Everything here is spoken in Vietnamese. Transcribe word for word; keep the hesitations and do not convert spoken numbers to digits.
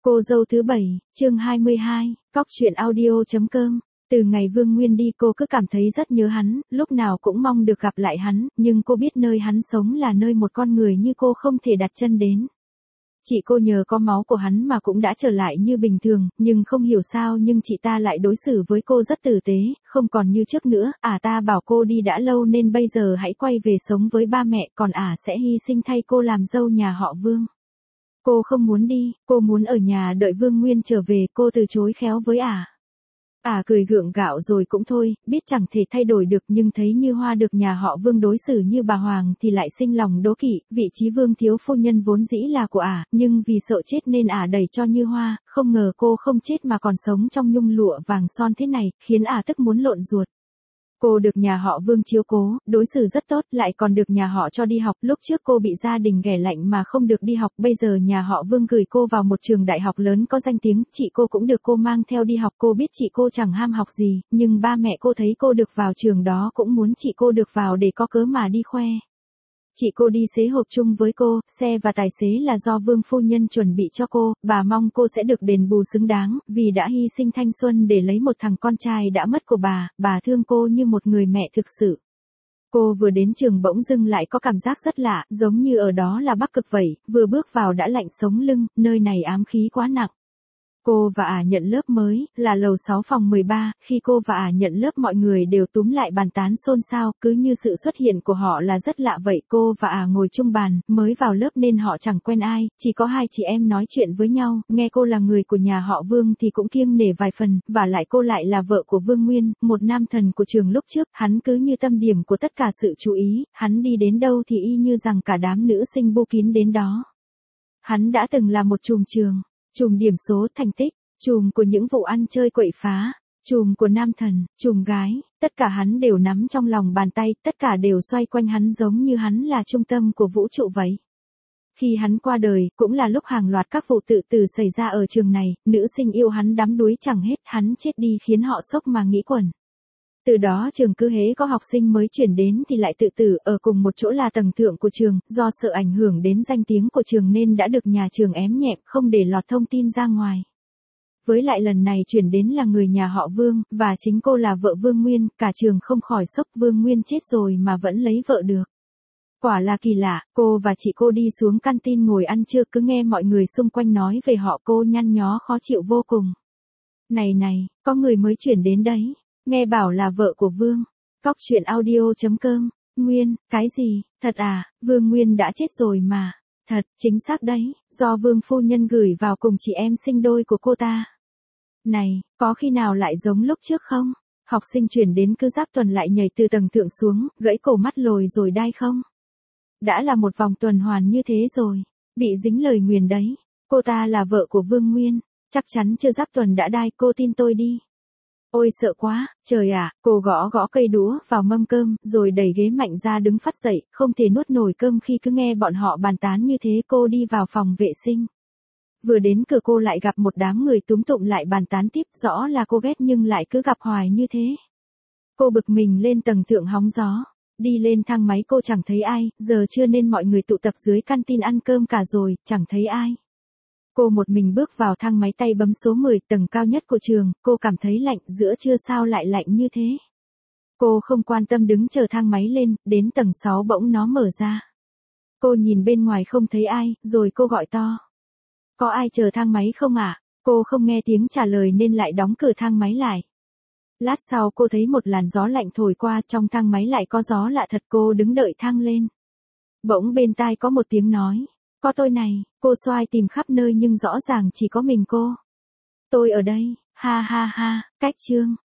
Cô dâu thứ bảy, chương hai mươi hai, cóc truyện audio.com. Từ ngày Vương Nguyên đi cô cứ cảm thấy rất nhớ hắn, lúc nào cũng mong được gặp lại hắn, nhưng cô biết nơi hắn sống là nơi một con người như cô không thể đặt chân đến. Chị cô nhờ có máu của hắn mà cũng đã trở lại như bình thường, nhưng không hiểu sao nhưng chị ta lại đối xử với cô rất tử tế, không còn như trước nữa, ả ta bảo cô đi đã lâu nên bây giờ hãy quay về sống với ba mẹ, còn ả sẽ hy sinh thay cô làm dâu nhà họ Vương. Cô không muốn đi, cô muốn ở nhà đợi Vương Nguyên trở về, cô từ chối khéo với ả. Ả cười gượng gạo rồi cũng thôi, biết chẳng thể thay đổi được nhưng thấy Như Hoa được nhà họ Vương đối xử như bà Hoàng thì lại sinh lòng đố kỵ, vị trí Vương thiếu phu nhân vốn dĩ là của ả, nhưng vì sợ chết nên ả đẩy cho Như Hoa, không ngờ cô không chết mà còn sống trong nhung lụa vàng son thế này, khiến ả tức muốn lộn ruột. Cô được nhà họ Vương chiếu cố, đối xử rất tốt, lại còn được nhà họ cho đi học, lúc trước cô bị gia đình ghẻ lạnh mà không được đi học, bây giờ nhà họ Vương gửi cô vào một trường đại học lớn có danh tiếng, chị cô cũng được cô mang theo đi học, cô biết chị cô chẳng ham học gì, nhưng ba mẹ cô thấy cô được vào trường đó cũng muốn chị cô được vào để có cớ mà đi khoe. Chị cô đi xế hộp chung với cô, xe và tài xế là do Vương phu nhân chuẩn bị cho cô, bà mong cô sẽ được đền bù xứng đáng, vì đã hy sinh thanh xuân để lấy một thằng con trai đã mất của bà, bà thương cô như một người mẹ thực sự. Cô vừa đến trường bỗng dưng lại có cảm giác rất lạ, giống như ở đó là Bắc Cực vậy, vừa bước vào đã lạnh sống lưng, nơi này ám khí quá nặng. Cô và ả nhận lớp mới, là lầu sáu phòng mười ba, khi cô và ả nhận lớp mọi người đều túm lại bàn tán xôn xao, cứ như sự xuất hiện của họ là rất lạ vậy. Cô và ả ngồi chung bàn, mới vào lớp nên họ chẳng quen ai, chỉ có hai chị em nói chuyện với nhau, nghe cô là người của nhà họ Vương thì cũng kiêng nể vài phần, và lại cô lại là vợ của Vương Nguyên, một nam thần của trường lúc trước, hắn cứ như tâm điểm của tất cả sự chú ý, hắn đi đến đâu thì y như rằng cả đám nữ sinh bu kín đến đó. Hắn đã từng là một trùm trường. Chùm điểm số thành tích, chùm của những vụ ăn chơi quậy phá, chùm của nam thần, chùm gái, tất cả hắn đều nắm trong lòng bàn tay, tất cả đều xoay quanh hắn giống như hắn là trung tâm của vũ trụ vậy. Khi hắn qua đời, cũng là lúc hàng loạt các vụ tự tử xảy ra ở trường này, nữ sinh yêu hắn đắm đuối chẳng hết, hắn chết đi khiến họ sốc mà nghĩ quẩn. Từ đó trường cứ hễ có học sinh mới chuyển đến thì lại tự tử, ở cùng một chỗ là tầng thượng của trường, do sợ ảnh hưởng đến danh tiếng của trường nên đã được nhà trường ém nhẹm không để lọt thông tin ra ngoài. Với lại lần này chuyển đến là người nhà họ Vương, và chính cô là vợ Vương Nguyên, cả trường không khỏi sốc, Vương Nguyên chết rồi mà vẫn lấy vợ được. Quả là kỳ lạ, cô và chị cô đi xuống canteen ngồi ăn trưa cứ nghe mọi người xung quanh nói về họ, cô nhăn nhó khó chịu vô cùng. Này này, có người mới chuyển đến đấy. Nghe bảo là vợ của Vương. Cóc truyện audio.com. Nguyên, cái gì, thật à, Vương Nguyên đã chết rồi mà. Thật, chính xác đấy, do Vương phu nhân gửi vào cùng chị em sinh đôi của cô ta. Này, có khi nào lại giống lúc trước không? Học sinh chuyển đến cứ giáp tuần lại nhảy từ tầng thượng xuống, gãy cổ mắt lồi rồi đai không? Đã là một vòng tuần hoàn như thế rồi. Bị dính lời nguyền đấy. Cô ta là vợ của Vương Nguyên. Chắc chắn chưa giáp tuần đã đai, cô tin tôi đi. Ôi sợ quá, trời ạ, à, cô gõ gõ cây đũa vào mâm cơm, rồi đẩy ghế mạnh ra đứng phát dậy, không thể nuốt nổi cơm khi cứ nghe bọn họ bàn tán như thế. Cô đi vào phòng vệ sinh. Vừa đến cửa cô lại gặp một đám người túm tụm lại bàn tán tiếp, rõ là cô ghét nhưng lại cứ gặp hoài như thế. Cô bực mình lên tầng thượng hóng gió. Đi lên thang máy cô chẳng thấy ai, giờ trưa nên mọi người tụ tập dưới canteen ăn cơm cả rồi, chẳng thấy ai. Cô một mình bước vào thang máy tay bấm số mười, tầng cao nhất của trường, cô cảm thấy lạnh, giữa trưa sao lại lạnh như thế. Cô không quan tâm đứng chờ thang máy lên, đến tầng sáu bỗng nó mở ra. Cô nhìn bên ngoài không thấy ai, rồi cô gọi to. Có ai chờ thang máy không ạ? À? Cô không nghe tiếng trả lời nên lại đóng cửa thang máy lại. Lát sau cô thấy một làn gió lạnh thổi qua, trong thang máy lại có gió lạ thật, cô đứng đợi thang lên. Bỗng bên tai có một tiếng nói. Có tôi này, cô xoay tìm khắp nơi nhưng rõ ràng chỉ có mình cô. Tôi ở đây, ha ha ha, cách chương.